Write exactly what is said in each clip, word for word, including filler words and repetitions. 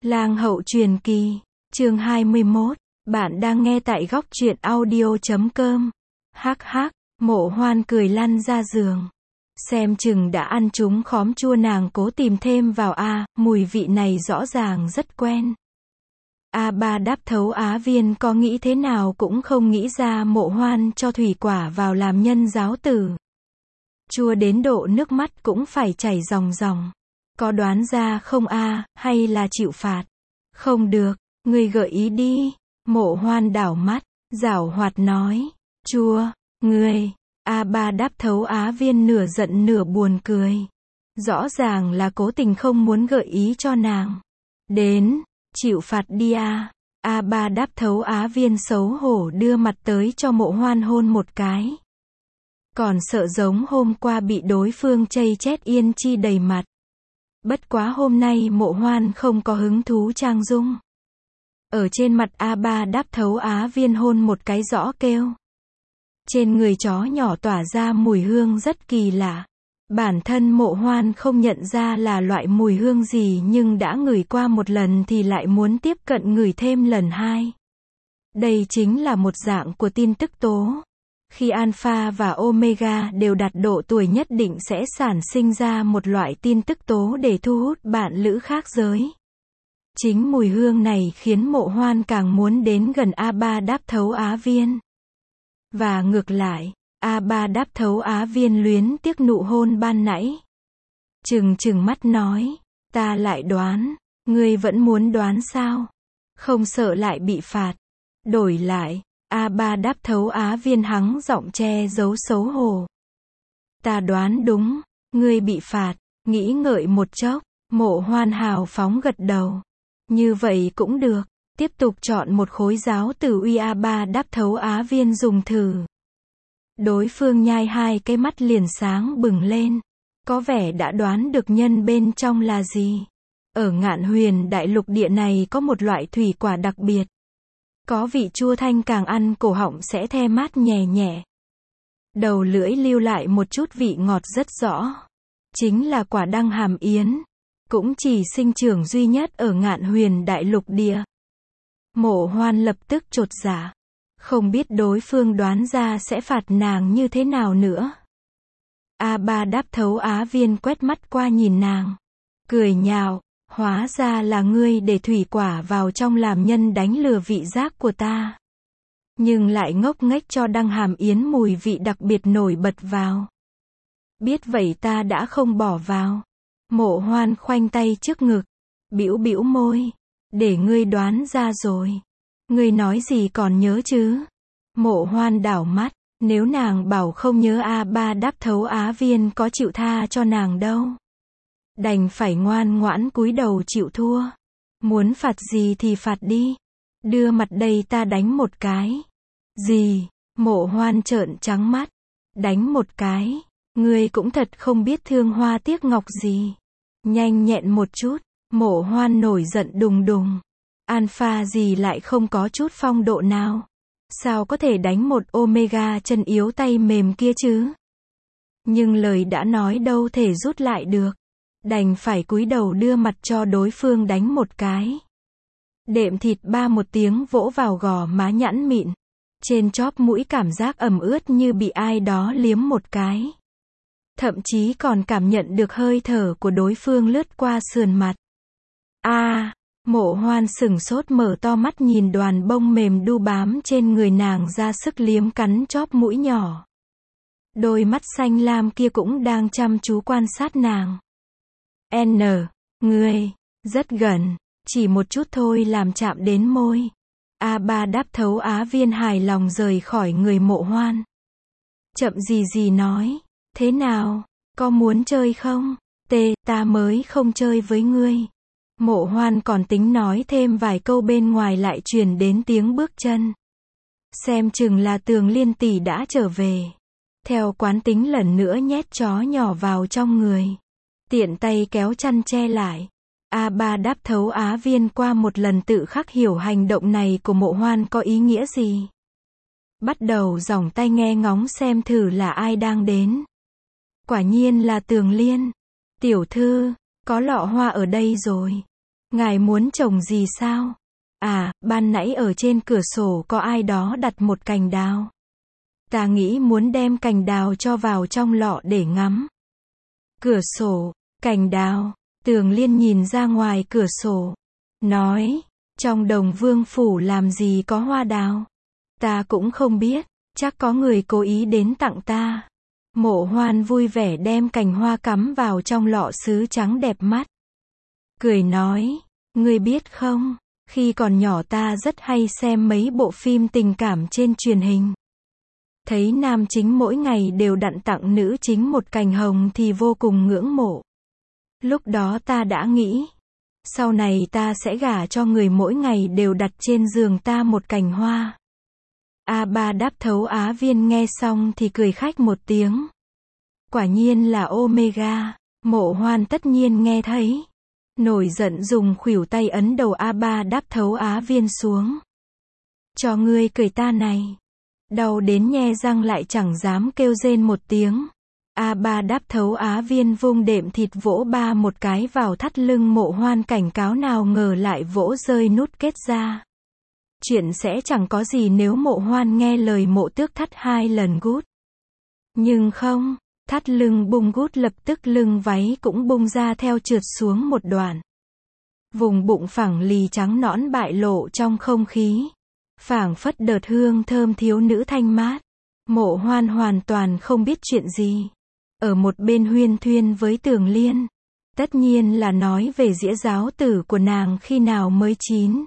Lang hậu truyền kỳ, chương hai mươi mốt, bạn đang nghe tại góc truyện audio chấm com. Hắc hắc, Mộ Hoan cười lăn ra giường. Xem chừng đã ăn trúng khóm chua nàng cố tìm thêm vào a, mùi vị này rõ ràng rất quen. A ba đáp thấu Á Viên có nghĩ thế nào cũng không nghĩ ra Mộ Hoan cho thủy quả vào làm nhân giáo tử. Chua đến độ nước mắt cũng phải chảy ròng ròng. Có đoán ra không a, hay là chịu phạt? Không được, ngươi gợi ý đi. Mộ Hoan đảo mắt, giảo hoạt nói. Chua, ngươi. A ba đáp thấu Á Viên nửa giận nửa buồn cười. Rõ ràng là cố tình không muốn gợi ý cho nàng. Đến, chịu phạt đi a. A ba đáp thấu Á Viên xấu hổ đưa mặt tới cho Mộ Hoan hôn một cái. Còn sợ giống hôm qua bị đối phương chây chét yên chi đầy mặt. Bất quá hôm nay Mộ Hoan không có hứng thú trang dung. Ở trên mặt A ba đáp thấu Á Viên hôn một cái rõ kêu. Trên người chó nhỏ tỏa ra mùi hương rất kỳ lạ. Bản thân Mộ Hoan không nhận ra là loại mùi hương gì nhưng đã ngửi qua một lần thì lại muốn tiếp cận ngửi thêm lần hai. Đây chính là một dạng của tin tức tố. Khi alpha và omega đều đạt độ tuổi nhất định sẽ sản sinh ra một loại tin tức tố để thu hút bạn lữ khác giới. Chính mùi hương này khiến Mộ Hoan càng muốn đến gần A ba đáp thấu Á Viên. Và ngược lại, A ba đáp thấu Á Viên luyến tiếc nụ hôn ban nãy. Trừng trừng mắt nói, ta lại đoán, ngươi vẫn muốn đoán sao? Không sợ lại bị phạt. Đổi lại, A ba đáp thấu Á Viên hắng giọng che giấu xấu hổ. Ta đoán đúng, ngươi bị phạt. Nghĩ ngợi một chốc, Mộ Hoan hào phóng gật đầu. Như vậy cũng được, tiếp tục chọn một khối giáo tử uy A ba đáp thấu Á Viên dùng thử. Đối phương nhai hai cái mắt liền sáng bừng lên. Có vẻ đã đoán được nhân bên trong là gì. Ở Ngạn Huyền đại lục địa này có một loại thủy quả đặc biệt. Có vị chua thanh càng ăn cổ họng sẽ the mát nhẹ nhẹ. Đầu lưỡi lưu lại một chút vị ngọt rất rõ. Chính là quả đăng hàm yến. Cũng chỉ sinh trưởng duy nhất ở Ngạn Huyền đại lục địa. Mộ Hoan lập tức chột dạ. Không biết đối phương đoán ra sẽ phạt nàng như thế nào nữa. A ba đáp thấu Á Viên quét mắt qua nhìn nàng. Cười nhạo, hóa ra là ngươi để thủy quả vào trong làm nhân đánh lừa vị giác của ta. Nhưng lại ngốc nghếch cho đăng hàm yến mùi vị đặc biệt nổi bật vào. Biết vậy ta đã không bỏ vào. Mộ Hoan khoanh tay trước ngực, bĩu bĩu môi, để ngươi đoán ra rồi. Ngươi nói gì còn nhớ chứ? Mộ Hoan đảo mắt, nếu nàng bảo không nhớ A ba đáp thấu Á Viên có chịu tha cho nàng đâu. Đành phải ngoan ngoãn cúi đầu chịu thua. Muốn phạt gì thì phạt đi. Đưa mặt đây ta đánh một cái. Gì? Mộ Hoan trợn trắng mắt. Đánh một cái. Ngươi cũng thật không biết thương hoa tiếc ngọc gì. Nhanh nhẹn một chút. Mộ Hoan nổi giận đùng đùng. Alpha gì lại không có chút phong độ nào. Sao có thể đánh một omega chân yếu tay mềm kia chứ? Nhưng lời đã nói đâu thể rút lại được. Đành phải cúi đầu đưa mặt cho đối phương đánh một cái. Đệm thịt ba một tiếng vỗ vào gò má nhẵn mịn. Trên chóp mũi cảm giác ẩm ướt như bị ai đó liếm một cái. Thậm chí còn cảm nhận được hơi thở của đối phương lướt qua sườn mặt. A, à, Mộ Hoan sửng sốt mở to mắt nhìn đoàn bông mềm đu bám trên người nàng ra sức liếm cắn chóp mũi nhỏ. Đôi mắt xanh lam kia cũng đang chăm chú quan sát nàng. N, ngươi, rất gần, chỉ một chút thôi làm chạm đến môi. A ba đáp thấu Á Viên hài lòng rời khỏi người Mộ Hoan. Chậm gì gì nói, thế nào, có muốn chơi không? Tê, ta mới không chơi với ngươi. Mộ Hoan còn tính nói thêm vài câu bên ngoài lại truyền đến tiếng bước chân. Xem chừng là Tường Liên tỷ đã trở về. Theo quán tính lần nữa nhét chó nhỏ vào trong người. Tiện tay kéo chăn che lại. A ba đáp thấu Á Viên qua một lần tự khắc hiểu hành động này của Mộ Hoan có ý nghĩa gì. Bắt đầu giỏng tay nghe ngóng xem thử là ai đang đến. Quả nhiên là Tường Liên. Tiểu thư, có lọ hoa ở đây rồi. Ngài muốn trồng gì sao? À, ban nãy ở trên cửa sổ có ai đó đặt một cành đào. Ta nghĩ muốn đem cành đào cho vào trong lọ để ngắm. Cửa sổ, cành đào, Tường Liên nhìn ra ngoài cửa sổ. Nói, trong Đồng Vương Phủ làm gì có hoa đào? Ta cũng không biết, chắc có người cố ý đến tặng ta. Mộ Hoan vui vẻ đem cành hoa cắm vào trong lọ sứ trắng đẹp mắt. Cười nói, ngươi biết không, khi còn nhỏ ta rất hay xem mấy bộ phim tình cảm trên truyền hình. Thấy nam chính mỗi ngày đều đặn tặng nữ chính một cành hồng thì vô cùng ngưỡng mộ. Lúc đó ta đã nghĩ, sau này ta sẽ gả cho người mỗi ngày đều đặt trên giường ta một cành hoa. A Ba Đáp Thấu Á Viên nghe xong thì cười khách một tiếng. Quả nhiên là Omega. Mộ Hoan tất nhiên nghe thấy. Nổi giận dùng khuỷu tay ấn đầu A Ba Đáp Thấu Á Viên xuống. Cho ngươi cười ta này. Đau đến nhe răng lại chẳng dám kêu rên một tiếng. A Ba Đáp Thấu Á Viên vung đệm thịt vỗ ba một cái vào thắt lưng Mộ Hoan, cảnh cáo nào ngờ lại vỗ rơi nút kết ra. Chuyện sẽ chẳng có gì nếu Mộ Hoan nghe lời Mộ Tước thắt hai lần gút. Nhưng không, thắt lưng bung gút lập tức lưng váy cũng bung ra theo trượt xuống một đoạn. Vùng bụng phẳng lì trắng nõn bại lộ trong không khí. Phảng phất đợt hương thơm thiếu nữ thanh mát. Mộ Hoan hoàn toàn không biết chuyện gì. Ở một bên huyên thuyên với Tường Liên. Tất nhiên là nói về dĩa giáo tử của nàng khi nào mới chín.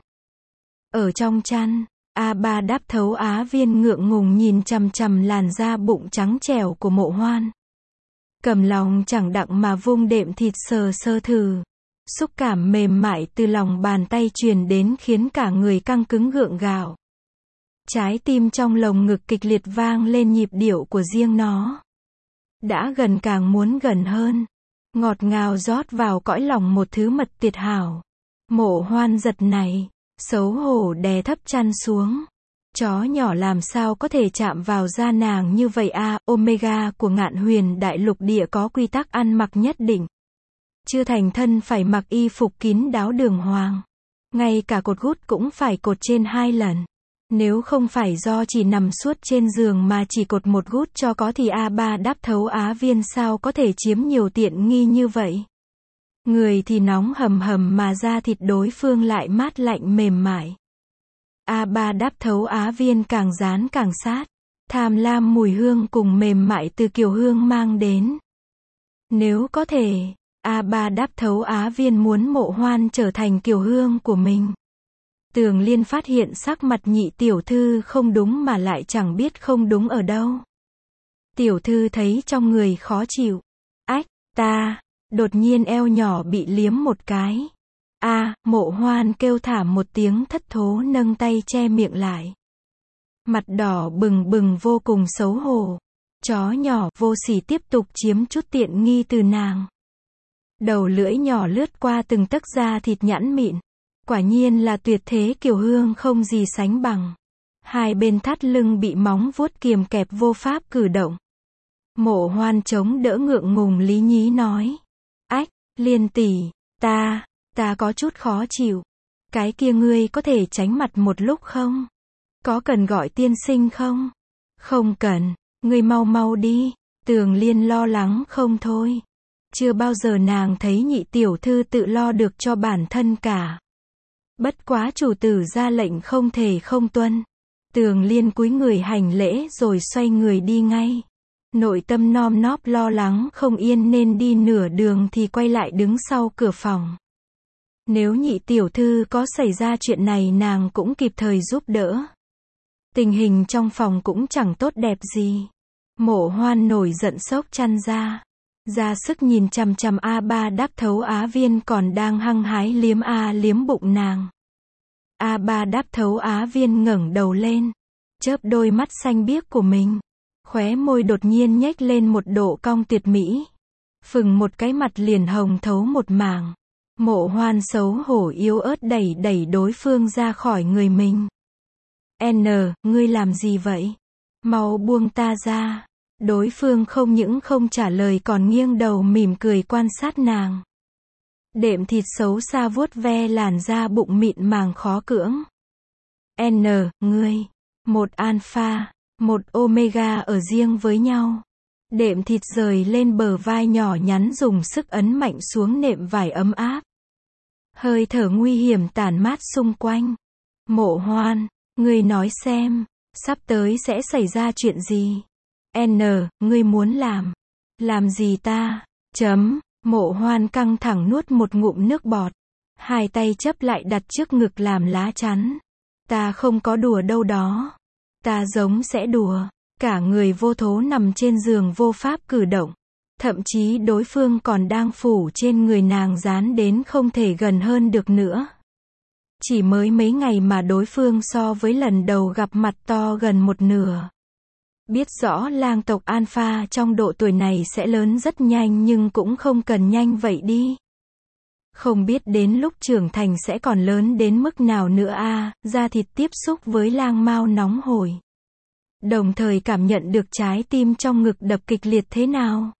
Ở trong chăn, A Ba Đáp Thấu Á Viên ngượng ngùng nhìn chằm chằm làn da bụng trắng trẻo của Mộ Hoan. Cầm lòng chẳng đặng mà vung đệm thịt sờ sơ thử. Xúc cảm mềm mại từ lòng bàn tay truyền đến khiến cả người căng cứng gượng gạo. Trái tim trong lồng ngực kịch liệt vang lên nhịp điệu của riêng nó. Đã gần càng muốn gần hơn. Ngọt ngào rót vào cõi lòng một thứ mật tuyệt hảo. Mộ Hoan giật này, xấu hổ đè thấp chăn xuống. Chó nhỏ làm sao có thể chạm vào da nàng như vậy a? À, Omega của Ngạn Huyền Đại Lục Địa có quy tắc ăn mặc nhất định. Chưa thành thân phải mặc y phục kín đáo đường hoàng. Ngay cả cột gút cũng phải cột trên hai lần. Nếu không phải do chỉ nằm suốt trên giường mà chỉ cột một gút cho có thì A Ba Đáp Thấu Á Viên sao có thể chiếm nhiều tiện nghi như vậy. Người thì nóng hầm hầm mà da thịt đối phương lại mát lạnh mềm mại. A Ba Đáp Thấu Á Viên càng dán càng sát. Tham lam mùi hương cùng mềm mại từ Kiều Hương mang đến. Nếu có thể, A Ba Đáp Thấu Á Viên muốn Mộ Hoan trở thành Kiều Hương của mình. Tường Liên phát hiện sắc mặt nhị tiểu thư không đúng mà lại chẳng biết không đúng ở đâu. Tiểu thư thấy trong người khó chịu. Ách, ta, đột nhiên eo nhỏ bị liếm một cái. A, à, Mộ Hoan kêu thả một tiếng thất thố nâng tay che miệng lại. Mặt đỏ bừng bừng vô cùng xấu hổ. Chó nhỏ vô sỉ tiếp tục chiếm chút tiện nghi từ nàng. Đầu lưỡi nhỏ lướt qua từng tấc da thịt nhẵn mịn. Quả nhiên là tuyệt thế Kiều Hương không gì sánh bằng. Hai bên thắt lưng bị móng vuốt kiềm kẹp vô pháp cử động. Mộ Hoan chống đỡ ngượng ngùng lý nhí nói. Ách, Liên tỷ, ta, ta có chút khó chịu. Cái kia ngươi có thể tránh mặt một lúc không? Có cần gọi tiên sinh không? Không cần, ngươi mau mau đi. Tường Liên lo lắng không thôi. Chưa bao giờ nàng thấy nhị tiểu thư tự lo được cho bản thân cả. Bất quá chủ tử ra lệnh không thể không tuân. Tường Liên cúi người hành lễ rồi xoay người đi ngay. Nội tâm nom nóp lo lắng không yên nên đi nửa đường thì quay lại đứng sau cửa phòng. Nếu nhị tiểu thư có xảy ra chuyện này nàng cũng kịp thời giúp đỡ. Tình hình trong phòng cũng chẳng tốt đẹp gì. Mộ Hoan nổi giận xốc chăn ra. Ra sức nhìn chằm chằm A Ba Đáp Thấu Á Viên còn đang hăng hái liếm a liếm bụng nàng. A Ba Đáp Thấu Á Viên ngẩng đầu lên, chớp đôi mắt xanh biếc của mình, khóe môi đột nhiên nhếch lên một độ cong tuyệt mỹ. Phừng một cái mặt liền hồng thấu một mảng. Mộ Hoan xấu hổ yếu ớt đẩy đẩy đối phương ra khỏi người mình. N, ngươi làm gì vậy? Mau buông ta ra. Đối phương không những không trả lời còn nghiêng đầu mỉm cười quan sát nàng. Đệm thịt xấu xa vuốt ve làn da bụng mịn màng khó cưỡng. N, ngươi. Một alpha, một omega ở riêng với nhau. Đệm thịt rời lên bờ vai nhỏ nhắn dùng sức ấn mạnh xuống nệm vải ấm áp. Hơi thở nguy hiểm tản mát xung quanh. Mộ Hoan, ngươi nói xem, sắp tới sẽ xảy ra chuyện gì? N, ngươi muốn làm. Làm gì ta? Chấm, Mộ Hoan căng thẳng nuốt một ngụm nước bọt. Hai tay chấp lại đặt trước ngực làm lá chắn. Ta không có đùa đâu đó. Ta giống sẽ đùa. Cả người vô thố nằm trên giường vô pháp cử động. Thậm chí đối phương còn đang phủ trên người nàng dán đến không thể gần hơn được nữa. Chỉ mới mấy ngày mà đối phương so với lần đầu gặp mặt to gần một nửa. Biết rõ lang tộc alpha trong độ tuổi này sẽ lớn rất nhanh nhưng cũng không cần nhanh vậy đi. Không biết đến lúc trưởng thành sẽ còn lớn đến mức nào nữa a, à, da thịt tiếp xúc với lang mao nóng hổi. Đồng thời cảm nhận được trái tim trong ngực đập kịch liệt thế nào.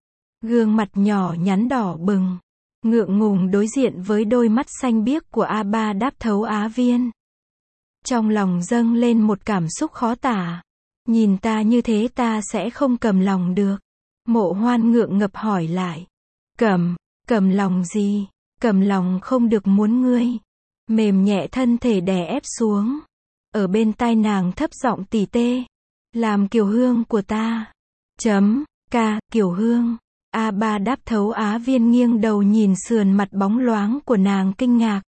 Gương mặt nhỏ nhắn đỏ bừng, ngượng ngùng đối diện với đôi mắt xanh biếc của A Ba Đáp Thấu Á Viên. Trong lòng dâng lên một cảm xúc khó tả. Nhìn ta như thế ta sẽ không cầm lòng được. Mộ Hoan ngượng ngập hỏi lại. Cầm, cầm lòng gì? Cầm lòng không được muốn ngươi. Mềm nhẹ thân thể đè ép xuống. Ở bên tai nàng thấp giọng tỉ tê. Làm Kiều Hương của ta. Chấm, ca, Kiều Hương. A Ba Đáp Thấu Á Viên nghiêng đầu nhìn sườn mặt bóng loáng của nàng kinh ngạc.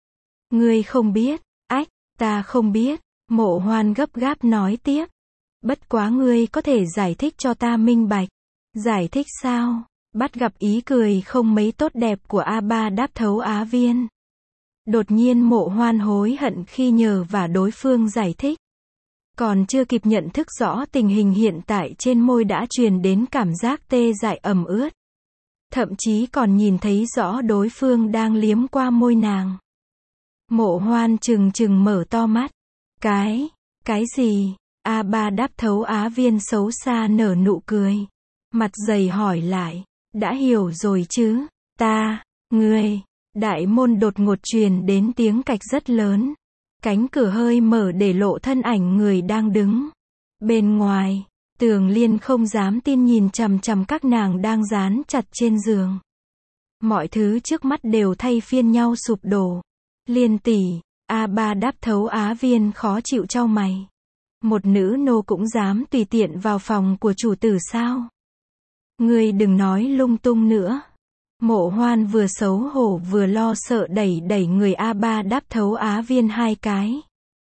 Ngươi không biết, ách, ta không biết. Mộ Hoan gấp gáp nói tiếp. Bất quá ngươi có thể giải thích cho ta minh bạch. Giải thích sao? Bắt gặp ý cười không mấy tốt đẹp của A Ba Đáp Thấu Á Viên. Đột nhiên Mộ Hoan hối hận khi nhờ và đối phương giải thích. Còn chưa kịp nhận thức rõ tình hình hiện tại trên môi đã truyền đến cảm giác tê dại ẩm ướt. Thậm chí còn nhìn thấy rõ đối phương đang liếm qua môi nàng. Mộ Hoan trừng trừng mở to mắt. Cái, cái gì? A Ba Đáp Thấu Á Viên xấu xa nở nụ cười. Mặt dày hỏi lại. Đã hiểu rồi chứ? Ta, ngươi. Đại môn đột ngột truyền đến tiếng cạch rất lớn. Cánh cửa hơi mở để lộ thân ảnh người đang đứng. Bên ngoài, Tường Liên không dám tin nhìn chằm chằm các nàng đang dán chặt trên giường. Mọi thứ trước mắt đều thay phiên nhau sụp đổ. Liên tỷ, A Ba Đáp Thấu Á Viên khó chịu chau mày. Một nữ nô cũng dám tùy tiện vào phòng của chủ tử sao? Ngươi đừng nói lung tung nữa. Mộ Hoan vừa xấu hổ vừa lo sợ đẩy đẩy người A Ba Đáp Thấu Á Viên hai cái.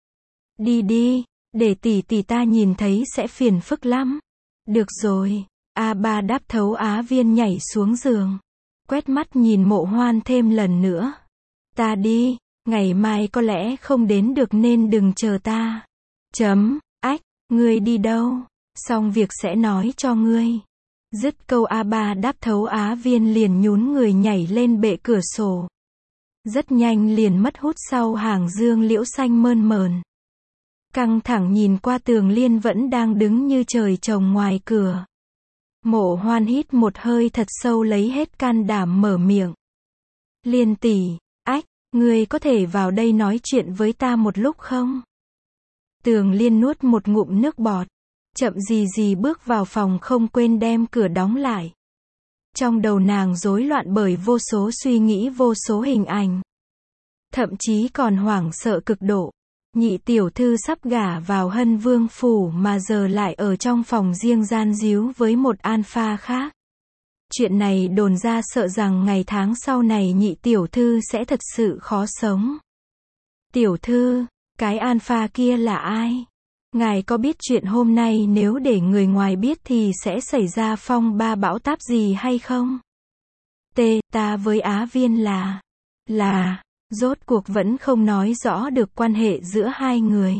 Đi đi, để tỷ tỷ ta nhìn thấy sẽ phiền phức lắm. Được rồi, A Ba Đáp Thấu Á Viên nhảy xuống giường. Quét mắt nhìn Mộ Hoan thêm lần nữa. Ta đi, ngày mai có lẽ không đến được nên đừng chờ ta. Chấm, ách, ngươi đi đâu? Xong việc sẽ nói cho ngươi. Dứt câu A Ba Đáp Thấu Á Viên liền nhún người nhảy lên bệ cửa sổ. Rất nhanh liền mất hút sau hàng dương liễu xanh mơn mờn. Căng thẳng nhìn qua Tường Liên vẫn đang đứng như trời trồng ngoài cửa. Mộ Hoan hít một hơi thật sâu lấy hết can đảm mở miệng. Liên tỷ, ách, ngươi có thể vào đây nói chuyện với ta một lúc không? Tường Liên nuốt một ngụm nước bọt. Chậm gì gì bước vào phòng không quên đem cửa đóng lại. Trong đầu nàng rối loạn bởi vô số suy nghĩ vô số hình ảnh. Thậm chí còn hoảng sợ cực độ. Nhị tiểu thư sắp gả vào Hân Vương phủ mà giờ lại ở trong phòng riêng gian díu với một alpha khác. Chuyện này đồn ra sợ rằng ngày tháng sau này nhị tiểu thư sẽ thật sự khó sống. Tiểu thư, cái alpha kia là ai? Ngài có biết chuyện hôm nay nếu để người ngoài biết thì sẽ xảy ra phong ba bão táp gì hay không? T, ta với Á Viên là, là, rốt cuộc vẫn không nói rõ được quan hệ giữa hai người.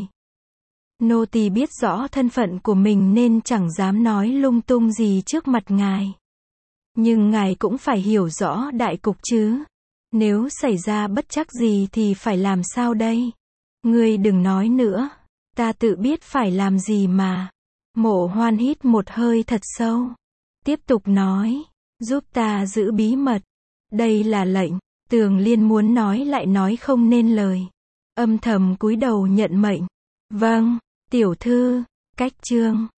Nô tỳ biết rõ thân phận của mình nên chẳng dám nói lung tung gì trước mặt ngài. Nhưng ngài cũng phải hiểu rõ đại cục chứ. Nếu xảy ra bất trắc gì thì phải làm sao đây? Ngươi đừng nói nữa. Ta tự biết phải làm gì mà. Mộ Hoan hít một hơi thật sâu. Tiếp tục nói. Giúp ta giữ bí mật. Đây là lệnh. Tường Liên muốn nói lại nói không nên lời. Âm thầm cúi đầu nhận mệnh. Vâng, tiểu thư, cách chương.